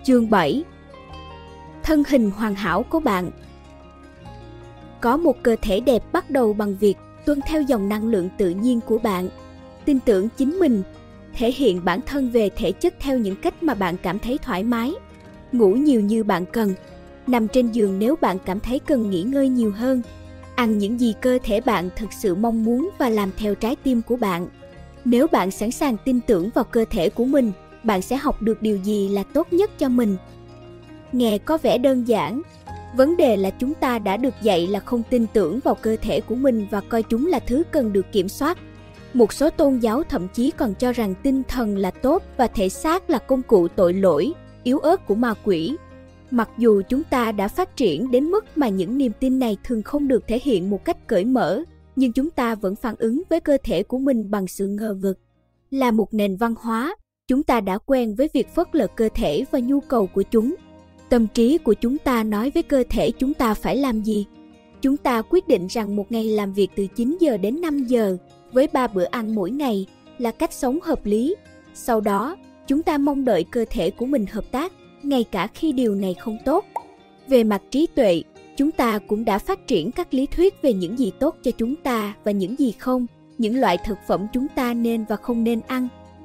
Chương 7. Thân hình hoàn hảo của bạn. Có một cơ thể đẹp bắt đầu bằng việc tuân theo dòng năng lượng tự nhiên của bạn, tin tưởng chính mình, thể hiện bản thân về thể chất theo những cách mà bạn cảm thấy thoải mái, ngủ nhiều như bạn cần, nằm trên giường nếu bạn cảm thấy cần nghỉ ngơi nhiều hơn, ăn những gì cơ thể bạn thực sự mong muốn và làm theo trái tim của bạn. Nếu bạn sẵn sàng tin tưởng vào cơ thể của mình, bạn sẽ học được điều gì là tốt nhất cho mình. Nghe có vẻ đơn giản, vấn đề là chúng ta đã được dạy là không tin tưởng vào cơ thể của mình và coi chúng là thứ cần được kiểm soát. Một số tôn giáo thậm chí còn cho rằng tinh thần là tốt và thể xác là công cụ tội lỗi, yếu ớt của ma quỷ. Mặc dù chúng ta đã phát triển đến mức mà những niềm tin này thường không được thể hiện một cách cởi mở, nhưng chúng ta vẫn phản ứng với cơ thể của mình bằng sự ngờ vực. Là một nền văn hóa, chúng ta đã quen với việc phớt lờ cơ thể và nhu cầu của chúng. Tâm trí của chúng ta nói với cơ thể chúng ta phải làm gì. Chúng ta quyết định rằng một ngày làm việc từ 9 giờ đến 5 giờ, với 3 bữa ăn mỗi ngày, là cách sống hợp lý. Sau đó, chúng ta mong đợi cơ thể của mình hợp tác, ngay cả khi điều này không tốt. Về mặt trí tuệ, chúng ta cũng đã phát triển các lý thuyết về những gì tốt cho chúng ta và những gì không, những loại thực phẩm chúng ta nên và không nên ăn.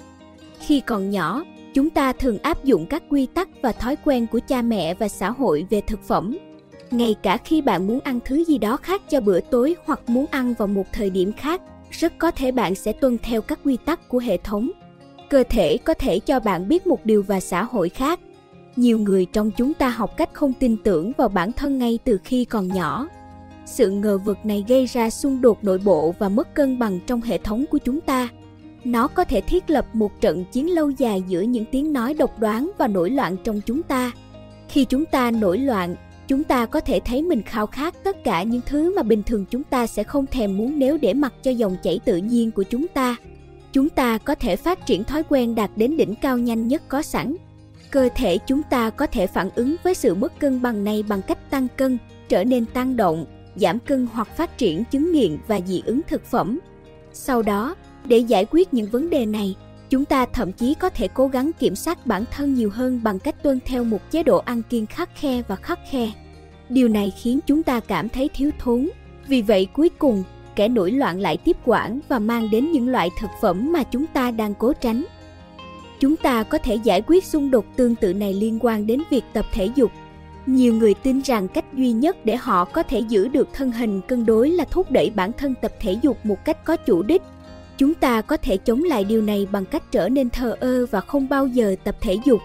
Khi còn nhỏ, chúng ta thường áp dụng các quy tắc và thói quen của cha mẹ và xã hội về thực phẩm. Ngay cả khi bạn muốn ăn thứ gì đó khác cho bữa tối hoặc muốn ăn vào một thời điểm khác, rất có thể bạn sẽ tuân theo các quy tắc của hệ thống. Cơ thể có thể cho bạn biết một điều và xã hội khác. Nhiều người trong chúng ta học cách không tin tưởng vào bản thân ngay từ khi còn nhỏ. Sự ngờ vực này gây ra xung đột nội bộ và mất cân bằng trong hệ thống của chúng ta. Nó có thể thiết lập một trận chiến lâu dài giữa những tiếng nói độc đoán và nổi loạn trong chúng ta. Khi chúng ta nổi loạn, chúng ta có thể thấy mình khao khát tất cả những thứ mà bình thường chúng ta sẽ không thèm muốn nếu để mặc cho dòng chảy tự nhiên của chúng ta. Chúng ta có thể phát triển thói quen đạt đến đỉnh cao nhanh nhất có sẵn. Cơ thể chúng ta có thể phản ứng với sự mất cân bằng này bằng cách tăng cân, trở nên tăng động, giảm cân hoặc phát triển chứng nghiện và dị ứng thực phẩm. Sau đó, để giải quyết những vấn đề này, chúng ta thậm chí có thể cố gắng kiểm soát bản thân nhiều hơn bằng cách tuân theo một chế độ ăn kiêng khắt khe và khắt khe. Điều này khiến chúng ta cảm thấy thiếu thốn. Vì vậy cuối cùng, kẻ nổi loạn lại tiếp quản và mang đến những loại thực phẩm mà chúng ta đang cố tránh. Chúng ta có thể giải quyết xung đột tương tự này liên quan đến việc tập thể dục. Nhiều người tin rằng cách duy nhất để họ có thể giữ được thân hình cân đối là thúc đẩy bản thân tập thể dục một cách có chủ đích. Chúng ta có thể chống lại điều này bằng cách trở nên thờ ơ và không bao giờ tập thể dục.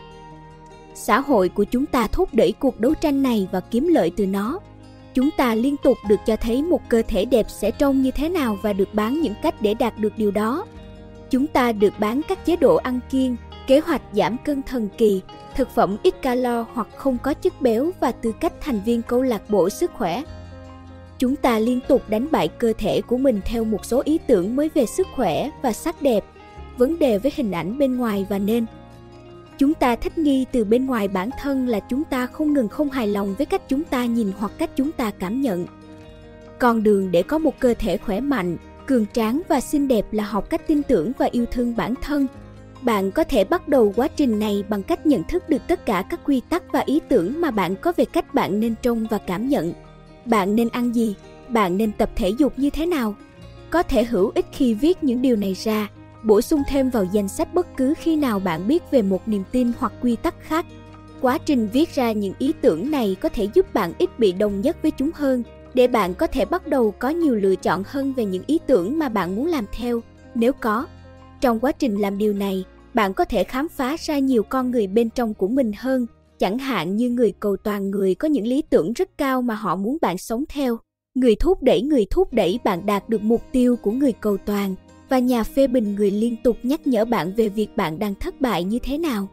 Xã hội của chúng ta thúc đẩy cuộc đấu tranh này và kiếm lợi từ nó. Chúng ta liên tục được cho thấy một cơ thể đẹp sẽ trông như thế nào và được bán những cách để đạt được điều đó. Chúng ta được bán các chế độ ăn kiêng, kế hoạch giảm cân thần kỳ, thực phẩm ít calo hoặc không có chất béo và tư cách thành viên câu lạc bộ sức khỏe. Chúng ta liên tục đánh bại cơ thể của mình theo một số ý tưởng mới về sức khỏe và sắc đẹp, vấn đề với hình ảnh bên ngoài và nên. Chúng ta thích nghi từ bên ngoài bản thân là chúng ta không ngừng không hài lòng với cách chúng ta nhìn hoặc cách chúng ta cảm nhận. Con đường để có một cơ thể khỏe mạnh, cường tráng và xinh đẹp là học cách tin tưởng và yêu thương bản thân. Bạn có thể bắt đầu quá trình này bằng cách nhận thức được tất cả các quy tắc và ý tưởng mà bạn có về cách bạn nên trông và cảm nhận. Bạn nên ăn gì? Bạn nên tập thể dục như thế nào? Có thể hữu ích khi viết những điều này ra, bổ sung thêm vào danh sách bất cứ khi nào bạn biết về một niềm tin hoặc quy tắc khác. Quá trình viết ra những ý tưởng này có thể giúp bạn ít bị đồng nhất với chúng hơn, để bạn có thể bắt đầu có nhiều lựa chọn hơn về những ý tưởng mà bạn muốn làm theo, nếu có. Trong quá trình làm điều này, bạn có thể khám phá ra nhiều con người bên trong của mình hơn, chẳng hạn như người cầu toàn, người có những lý tưởng rất cao mà họ muốn bạn sống theo, người thúc đẩy bạn đạt được mục tiêu của người cầu toàn, và nhà phê bình, người liên tục nhắc nhở bạn về việc bạn đang thất bại như thế nào.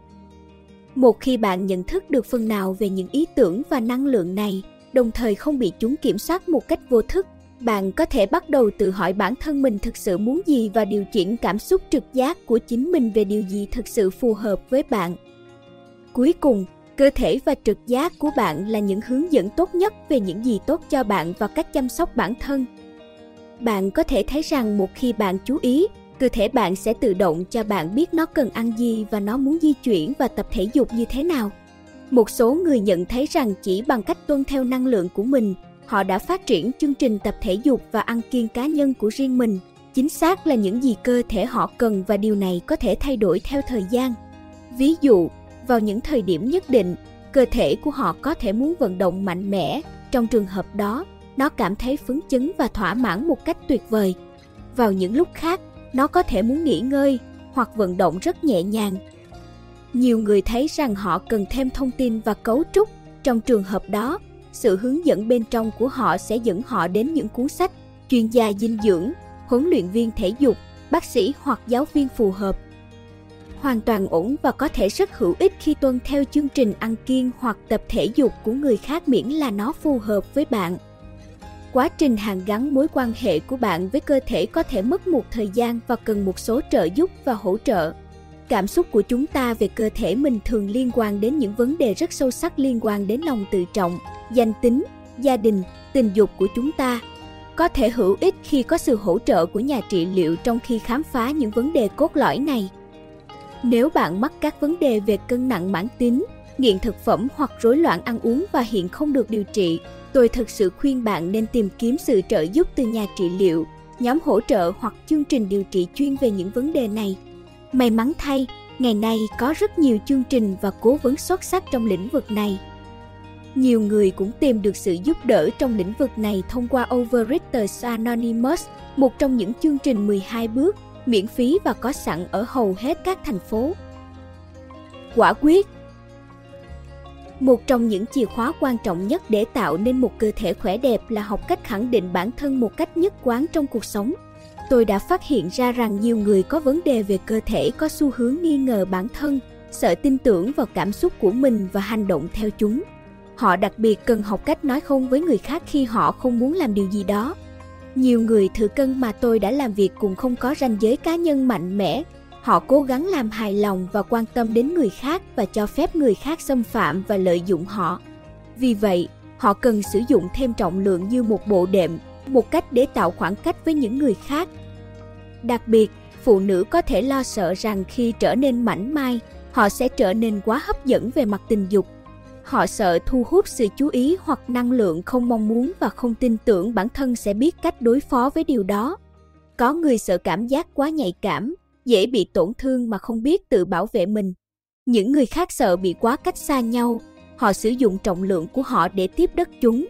Một khi bạn nhận thức được phần nào về những ý tưởng và năng lượng này, đồng thời không bị chúng kiểm soát một cách vô thức, bạn có thể bắt đầu tự hỏi bản thân mình thực sự muốn gì và điều chỉnh cảm xúc trực giác của chính mình về điều gì thực sự phù hợp với bạn. Cuối cùng, cơ thể và trực giác của bạn là những hướng dẫn tốt nhất về những gì tốt cho bạn và cách chăm sóc bản thân. Bạn có thể thấy rằng một khi bạn chú ý, cơ thể bạn sẽ tự động cho bạn biết nó cần ăn gì và nó muốn di chuyển và tập thể dục như thế nào. Một số người nhận thấy rằng chỉ bằng cách tuân theo năng lượng của mình, họ đã phát triển chương trình tập thể dục và ăn kiêng cá nhân của riêng mình. Chính xác là những gì cơ thể họ cần và điều này có thể thay đổi theo thời gian. Ví dụ, vào những thời điểm nhất định, cơ thể của họ có thể muốn vận động mạnh mẽ. Trong trường hợp đó, nó cảm thấy phấn chấn và thỏa mãn một cách tuyệt vời. Vào những lúc khác, nó có thể muốn nghỉ ngơi hoặc vận động rất nhẹ nhàng. Nhiều người thấy rằng họ cần thêm thông tin và cấu trúc. Trong trường hợp đó, sự hướng dẫn bên trong của họ sẽ dẫn họ đến những cuốn sách, chuyên gia dinh dưỡng, huấn luyện viên thể dục, bác sĩ hoặc giáo viên phù hợp. Hoàn toàn ổn và có thể rất hữu ích khi tuân theo chương trình ăn kiêng hoặc tập thể dục của người khác miễn là nó phù hợp với bạn. Quá trình hàn gắn mối quan hệ của bạn với cơ thể có thể mất một thời gian và cần một số trợ giúp và hỗ trợ. Cảm xúc của chúng ta về cơ thể mình thường liên quan đến những vấn đề rất sâu sắc liên quan đến lòng tự trọng, danh tính, gia đình, tình dục của chúng ta. Có thể hữu ích khi có sự hỗ trợ của nhà trị liệu trong khi khám phá những vấn đề cốt lõi này. Nếu bạn mắc các vấn đề về cân nặng mãn tính, nghiện thực phẩm hoặc rối loạn ăn uống và hiện không được điều trị, tôi thực sự khuyên bạn nên tìm kiếm sự trợ giúp từ nhà trị liệu, nhóm hỗ trợ hoặc chương trình điều trị chuyên về những vấn đề này. May mắn thay, ngày nay có rất nhiều chương trình và cố vấn xuất sắc trong lĩnh vực này. Nhiều người cũng tìm được sự giúp đỡ trong lĩnh vực này thông qua Overeaters Anonymous, một trong những chương trình 12 bước, miễn phí và có sẵn ở hầu hết các thành phố. Quả quyết. Một trong những chìa khóa quan trọng nhất để tạo nên một cơ thể khỏe đẹp là học cách khẳng định bản thân một cách nhất quán trong cuộc sống. Tôi đã phát hiện ra rằng nhiều người có vấn đề về cơ thể có xu hướng nghi ngờ bản thân, sợ tin tưởng vào cảm xúc của mình và hành động theo chúng. Họ đặc biệt cần học cách nói không với người khác khi họ không muốn làm điều gì đó. Nhiều người thừa cân mà tôi đã làm việc cùng không có ranh giới cá nhân mạnh mẽ. Họ cố gắng làm hài lòng và quan tâm đến người khác và cho phép người khác xâm phạm và lợi dụng họ. Vì vậy, họ cần sử dụng thêm trọng lượng như một bộ đệm, một cách để tạo khoảng cách với những người khác. Đặc biệt, phụ nữ có thể lo sợ rằng khi trở nên mảnh mai, họ sẽ trở nên quá hấp dẫn về mặt tình dục. Họ sợ thu hút sự chú ý hoặc năng lượng không mong muốn và không tin tưởng bản thân sẽ biết cách đối phó với điều đó. Có người sợ cảm giác quá nhạy cảm, dễ bị tổn thương mà không biết tự bảo vệ mình. Những người khác sợ bị quá cách xa nhau, họ sử dụng trọng lượng của họ để tiếp đất chúng.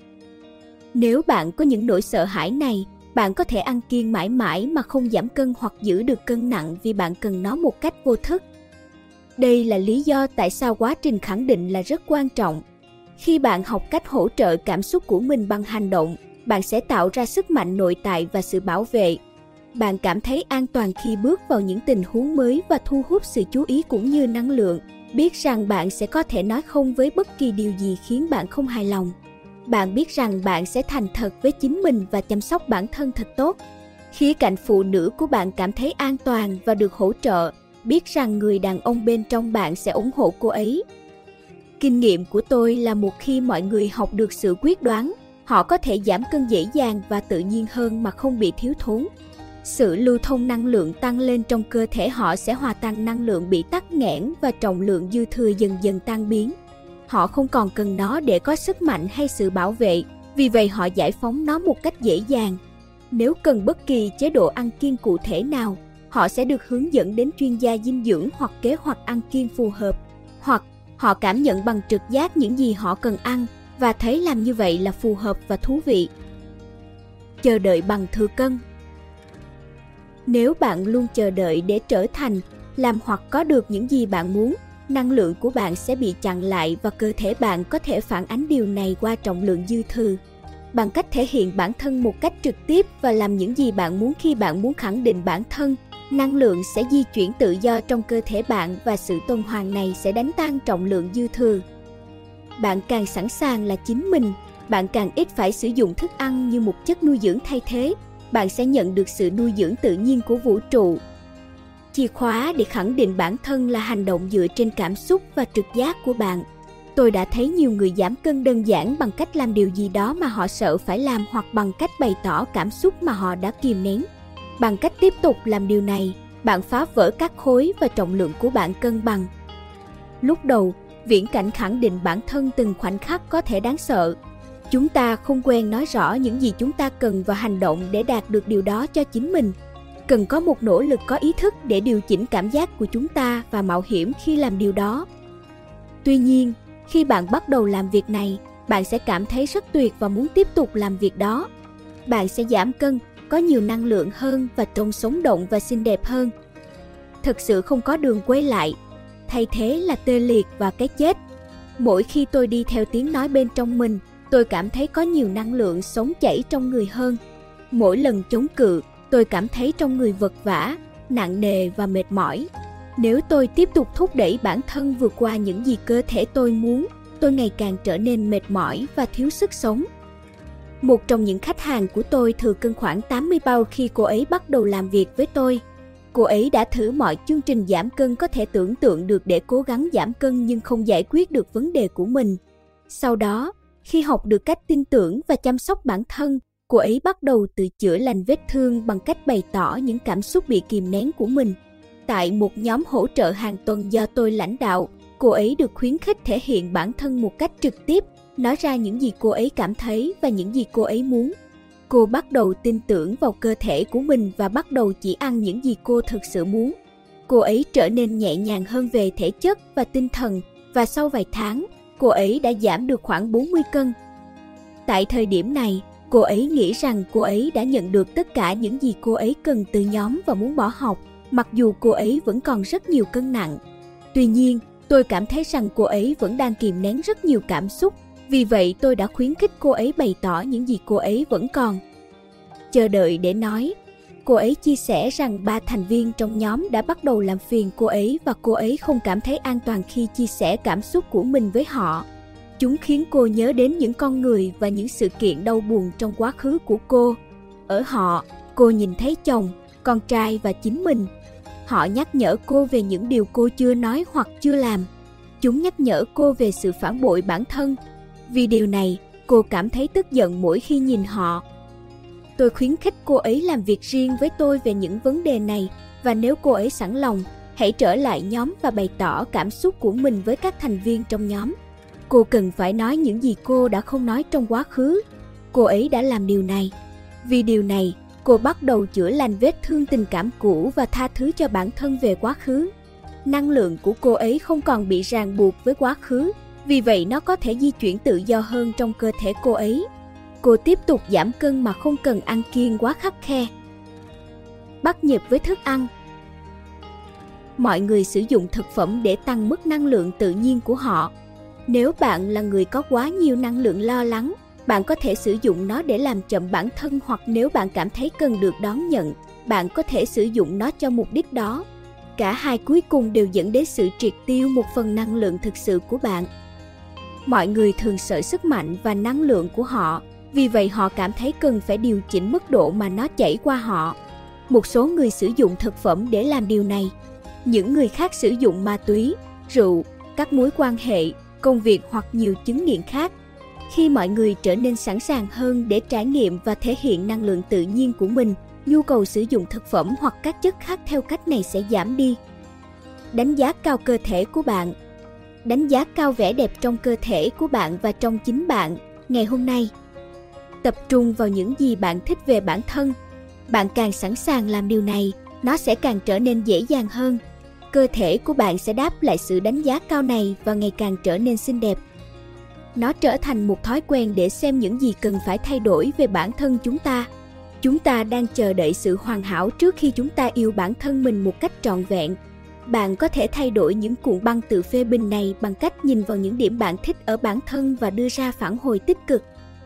Nếu bạn có những nỗi sợ hãi này, bạn có thể ăn kiêng mãi mãi mà không giảm cân hoặc giữ được cân nặng vì bạn cần nó một cách vô thức. Đây là lý do tại sao quá trình khẳng định là rất quan trọng. Khi bạn học cách hỗ trợ cảm xúc của mình bằng hành động, bạn sẽ tạo ra sức mạnh nội tại và sự bảo vệ. Bạn cảm thấy an toàn khi bước vào những tình huống mới và thu hút sự chú ý cũng như năng lượng, biết rằng bạn sẽ có thể nói không với bất kỳ điều gì khiến bạn không hài lòng. Bạn biết rằng bạn sẽ thành thật với chính mình và chăm sóc bản thân thật tốt. Khía cạnh phụ nữ của bạn cảm thấy an toàn và được hỗ trợ, biết rằng người đàn ông bên trong bạn sẽ ủng hộ cô ấy. Kinh nghiệm của tôi là một khi mọi người học được sự quyết đoán, họ có thể giảm cân dễ dàng và tự nhiên hơn mà không bị thiếu thốn. Sự lưu thông năng lượng tăng lên trong cơ thể họ sẽ hòa tan năng lượng bị tắc nghẽn và trọng lượng dư thừa dần dần tan biến. Họ không còn cần nó để có sức mạnh hay sự bảo vệ, vì vậy họ giải phóng nó một cách dễ dàng. Nếu cần bất kỳ chế độ ăn kiêng cụ thể nào, họ sẽ được hướng dẫn đến chuyên gia dinh dưỡng hoặc kế hoạch ăn kiêng phù hợp. Hoặc họ cảm nhận bằng trực giác những gì họ cần ăn và thấy làm như vậy là phù hợp và thú vị. Chờ đợi bằng thừa cân. Nếu bạn luôn chờ đợi để trở thành, làm hoặc có được những gì bạn muốn, năng lượng của bạn sẽ bị chặn lại và cơ thể bạn có thể phản ánh điều này qua trọng lượng dư thừa. Bằng cách thể hiện bản thân một cách trực tiếp và làm những gì bạn muốn khi bạn muốn khẳng định bản thân, năng lượng sẽ di chuyển tự do trong cơ thể bạn và sự tuần hoàn này sẽ đánh tan trọng lượng dư thừa. Bạn càng sẵn sàng là chính mình, bạn càng ít phải sử dụng thức ăn như một chất nuôi dưỡng thay thế, bạn sẽ nhận được sự nuôi dưỡng tự nhiên của vũ trụ. Chìa khóa để khẳng định bản thân là hành động dựa trên cảm xúc và trực giác của bạn. Tôi đã thấy nhiều người giảm cân đơn giản bằng cách làm điều gì đó mà họ sợ phải làm hoặc bằng cách bày tỏ cảm xúc mà họ đã kìm nén. Bằng cách tiếp tục làm điều này, bạn phá vỡ các khối và trọng lượng của bạn cân bằng. Lúc đầu, Viễn cảnh khẳng định bản thân từng khoảnh khắc có thể đáng sợ. Chúng ta không quen nói rõ những gì chúng ta cần và hành động để đạt được điều đó cho chính mình. Cần có một nỗ lực có ý thức để điều chỉnh cảm giác của chúng ta và mạo hiểm khi làm điều đó. Tuy nhiên, khi bạn bắt đầu làm việc này, bạn sẽ cảm thấy rất tuyệt và muốn tiếp tục làm việc đó. Bạn sẽ giảm cân, có nhiều năng lượng hơn và trông sống động và xinh đẹp hơn. Thực sự không có đường quay lại, thay thế là tê liệt và cái chết. Mỗi khi tôi đi theo tiếng nói bên trong mình, tôi cảm thấy có nhiều năng lượng sống chảy trong người hơn. Mỗi lần chống cự, tôi cảm thấy trong người vật vã, nặng nề và mệt mỏi. Nếu tôi tiếp tục thúc đẩy bản thân vượt qua những gì cơ thể tôi muốn, tôi ngày càng trở nên mệt mỏi và thiếu sức sống. Một trong những khách hàng của tôi thừa cân khoảng 80 pound khi cô ấy bắt đầu làm việc với tôi. Cô ấy đã thử mọi chương trình giảm cân có thể tưởng tượng được để cố gắng giảm cân nhưng không giải quyết được vấn đề của mình. Sau đó, khi học được cách tin tưởng và chăm sóc bản thân, cô ấy bắt đầu tự chữa lành vết thương bằng cách bày tỏ những cảm xúc bị kìm nén của mình. Tại một nhóm hỗ trợ hàng tuần do tôi lãnh đạo, cô ấy được khuyến khích thể hiện bản thân một cách trực tiếp, nói ra những gì cô ấy cảm thấy và những gì cô ấy muốn. Cô bắt đầu tin tưởng vào cơ thể của mình và bắt đầu chỉ ăn những gì cô thực sự muốn. Cô ấy trở nên nhẹ nhàng hơn về thể chất và tinh thần, và sau vài tháng, cô ấy đã giảm được khoảng 40 cân. Tại thời điểm này, cô ấy nghĩ rằng cô ấy đã nhận được tất cả những gì cô ấy cần từ nhóm và muốn bỏ học, mặc dù cô ấy vẫn còn rất nhiều cân nặng. Tuy nhiên, tôi cảm thấy rằng cô ấy vẫn đang kìm nén rất nhiều cảm xúc, vì vậy tôi đã khuyến khích cô ấy bày tỏ những gì cô ấy vẫn còn chờ đợi để nói. Cô ấy chia sẻ rằng 3 thành viên trong nhóm đã bắt đầu làm phiền cô ấy và cô ấy không cảm thấy an toàn khi chia sẻ cảm xúc của mình với họ. Chúng khiến cô nhớ đến những con người và những sự kiện đau buồn trong quá khứ của cô. Ở họ, cô nhìn thấy chồng, con trai và chính mình. Họ nhắc nhở cô về những điều cô chưa nói hoặc chưa làm. Chúng nhắc nhở cô về sự phản bội bản thân. Vì điều này, cô cảm thấy tức giận mỗi khi nhìn họ. Tôi khuyến khích cô ấy làm việc riêng với tôi về những vấn đề này, và nếu cô ấy sẵn lòng, hãy trở lại nhóm và bày tỏ cảm xúc của mình với các thành viên trong nhóm. Cô cần phải nói những gì cô đã không nói trong quá khứ. Cô ấy đã làm điều này. Vì điều này, cô bắt đầu chữa lành vết thương tình cảm cũ và tha thứ cho bản thân về quá khứ. Năng lượng của cô ấy không còn bị ràng buộc với quá khứ, vì vậy nó có thể di chuyển tự do hơn trong cơ thể cô ấy. Cô tiếp tục giảm cân mà không cần ăn kiêng quá khắt khe. Bắt nhịp với thức ăn. Mọi người sử dụng thực phẩm để tăng mức năng lượng tự nhiên của họ. Nếu bạn là người có quá nhiều năng lượng lo lắng, bạn có thể sử dụng nó để làm chậm bản thân, hoặc nếu bạn cảm thấy cần được đón nhận, bạn có thể sử dụng nó cho mục đích đó. Cả hai cuối cùng đều dẫn đến sự triệt tiêu một phần năng lượng thực sự của bạn. Mọi người thường sợ sức mạnh và năng lượng của họ, vì vậy họ cảm thấy cần phải điều chỉnh mức độ mà nó chảy qua họ. Một số người sử dụng thực phẩm để làm điều này. Những người khác sử dụng ma túy, rượu, các mối quan hệ, công việc hoặc nhiều chứng nghiện khác. Khi mọi người trở nên sẵn sàng hơn để trải nghiệm và thể hiện năng lượng tự nhiên của mình, nhu cầu sử dụng thực phẩm hoặc các chất khác theo cách này sẽ giảm đi. Đánh giá cao cơ thể của bạn. Đánh giá cao vẻ đẹp trong cơ thể của bạn và trong chính bạn. Ngày hôm nay, tập trung vào những gì bạn thích về bản thân. Bạn càng sẵn sàng làm điều này, nó sẽ càng trở nên dễ dàng hơn. Cơ thể của bạn sẽ đáp lại sự đánh giá cao này và ngày càng trở nên xinh đẹp. Nó trở thành một thói quen để xem những gì cần phải thay đổi về bản thân chúng ta. Chúng ta đang chờ đợi sự hoàn hảo trước khi chúng ta yêu bản thân mình một cách trọn vẹn. Bạn có thể thay đổi những cuộn băng tự phê bình này bằng cách nhìn vào những điểm bạn thích ở bản thân và đưa ra phản hồi tích cực.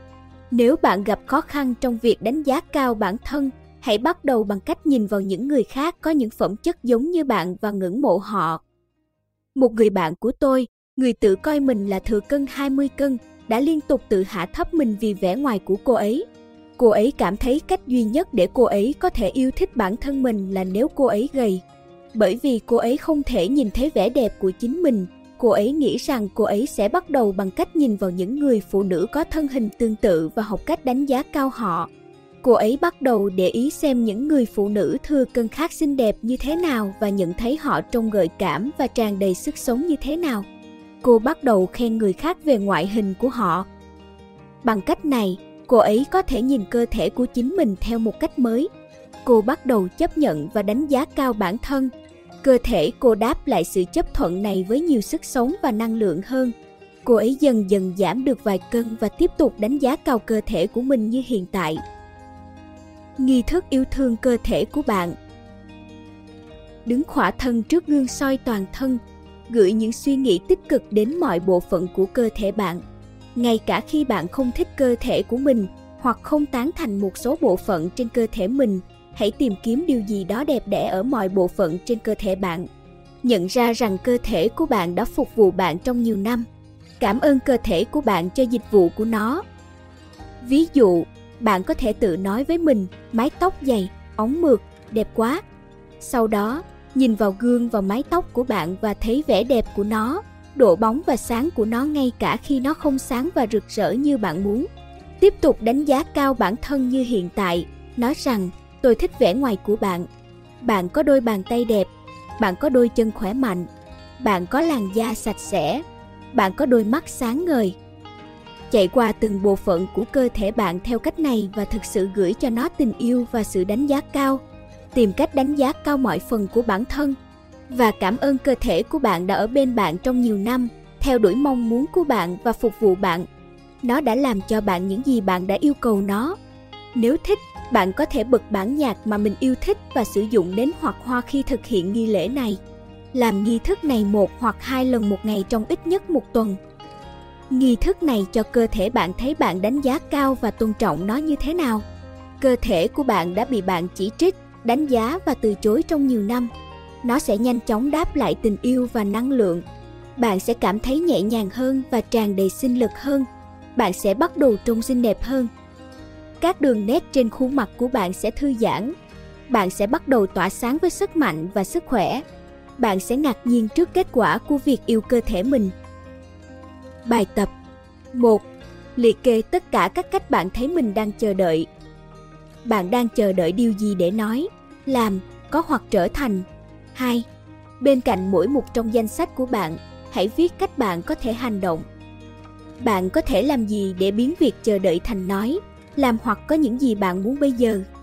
Nếu bạn gặp khó khăn trong việc đánh giá cao bản thân, hãy bắt đầu bằng cách nhìn vào những người khác có những phẩm chất giống như bạn và ngưỡng mộ họ. Một người bạn của tôi, người tự coi mình là thừa cân 20 cân, đã liên tục tự hạ thấp mình vì vẻ ngoài của cô ấy. Cô ấy cảm thấy cách duy nhất để cô ấy có thể yêu thích bản thân mình là nếu cô ấy gầy. Bởi vì cô ấy không thể nhìn thấy vẻ đẹp của chính mình, cô ấy nghĩ rằng cô ấy sẽ bắt đầu bằng cách nhìn vào những người phụ nữ có thân hình tương tự và học cách đánh giá cao họ. Cô ấy bắt đầu để ý xem những người phụ nữ thừa cân khác xinh đẹp như thế nào và nhận thấy họ trông gợi cảm và tràn đầy sức sống như thế nào. Cô bắt đầu khen người khác về ngoại hình của họ. Bằng cách này, cô ấy có thể nhìn cơ thể của chính mình theo một cách mới. Cô bắt đầu chấp nhận và đánh giá cao bản thân. Cơ thể cô đáp lại sự chấp thuận này với nhiều sức sống và năng lượng hơn. Cô ấy dần dần giảm được vài cân và tiếp tục đánh giá cao cơ thể của mình như hiện tại. Nghi thức yêu thương cơ thể của bạn. Đứng khỏa thân trước gương soi toàn thân, gửi những suy nghĩ tích cực đến mọi bộ phận của cơ thể bạn. Ngay cả khi bạn không thích cơ thể của mình hoặc không tán thành một số bộ phận trên cơ thể mình, hãy tìm kiếm điều gì đó đẹp đẽ ở mọi bộ phận trên cơ thể bạn. Nhận ra rằng cơ thể của bạn đã phục vụ bạn trong nhiều năm. Cảm ơn cơ thể của bạn cho dịch vụ của nó. Ví dụ, bạn có thể tự nói với mình, mái tóc dày, óng mượt, đẹp quá. Sau đó, nhìn vào gương và mái tóc của bạn và thấy vẻ đẹp của nó, độ bóng và sáng của nó ngay cả khi nó không sáng và rực rỡ như bạn muốn. Tiếp tục đánh giá cao bản thân như hiện tại, nói rằng, tôi thích vẻ ngoài của bạn. Bạn có đôi bàn tay đẹp, bạn có đôi chân khỏe mạnh, bạn có làn da sạch sẽ, bạn có đôi mắt sáng ngời. Chạy qua từng bộ phận của cơ thể bạn theo cách này và thực sự gửi cho nó tình yêu và sự đánh giá cao. Tìm cách đánh giá cao mọi phần của bản thân và cảm ơn cơ thể của bạn đã ở bên bạn trong nhiều năm, theo đuổi mong muốn của bạn và phục vụ bạn. Nó đã làm cho bạn những gì bạn đã yêu cầu nó. Nếu thích, bạn có thể bật bản nhạc mà mình yêu thích và sử dụng nến hoặc hoa khi thực hiện nghi lễ này. Làm nghi thức này 1 hoặc 2 lần một ngày trong ít nhất 1 tuần. Nghi thức này cho cơ thể bạn thấy bạn đánh giá cao và tôn trọng nó như thế nào. Cơ thể của bạn đã bị bạn chỉ trích, đánh giá và từ chối trong nhiều năm. Nó sẽ nhanh chóng đáp lại tình yêu và năng lượng. Bạn sẽ cảm thấy nhẹ nhàng hơn và tràn đầy sinh lực hơn. Bạn sẽ bắt đầu trông xinh đẹp hơn. Các đường nét trên khuôn mặt của bạn sẽ thư giãn. Bạn sẽ bắt đầu tỏa sáng với sức mạnh và sức khỏe. Bạn sẽ ngạc nhiên trước kết quả của việc yêu cơ thể mình. Bài tập 1. Liệt kê tất cả các cách bạn thấy mình đang chờ đợi. Bạn đang chờ đợi điều gì để nói, làm, có hoặc trở thành. 2. Bên cạnh mỗi mục trong danh sách của bạn, hãy viết cách bạn có thể hành động. Bạn có thể làm gì để biến việc chờ đợi thành nói, làm hoặc có những gì bạn muốn bây giờ.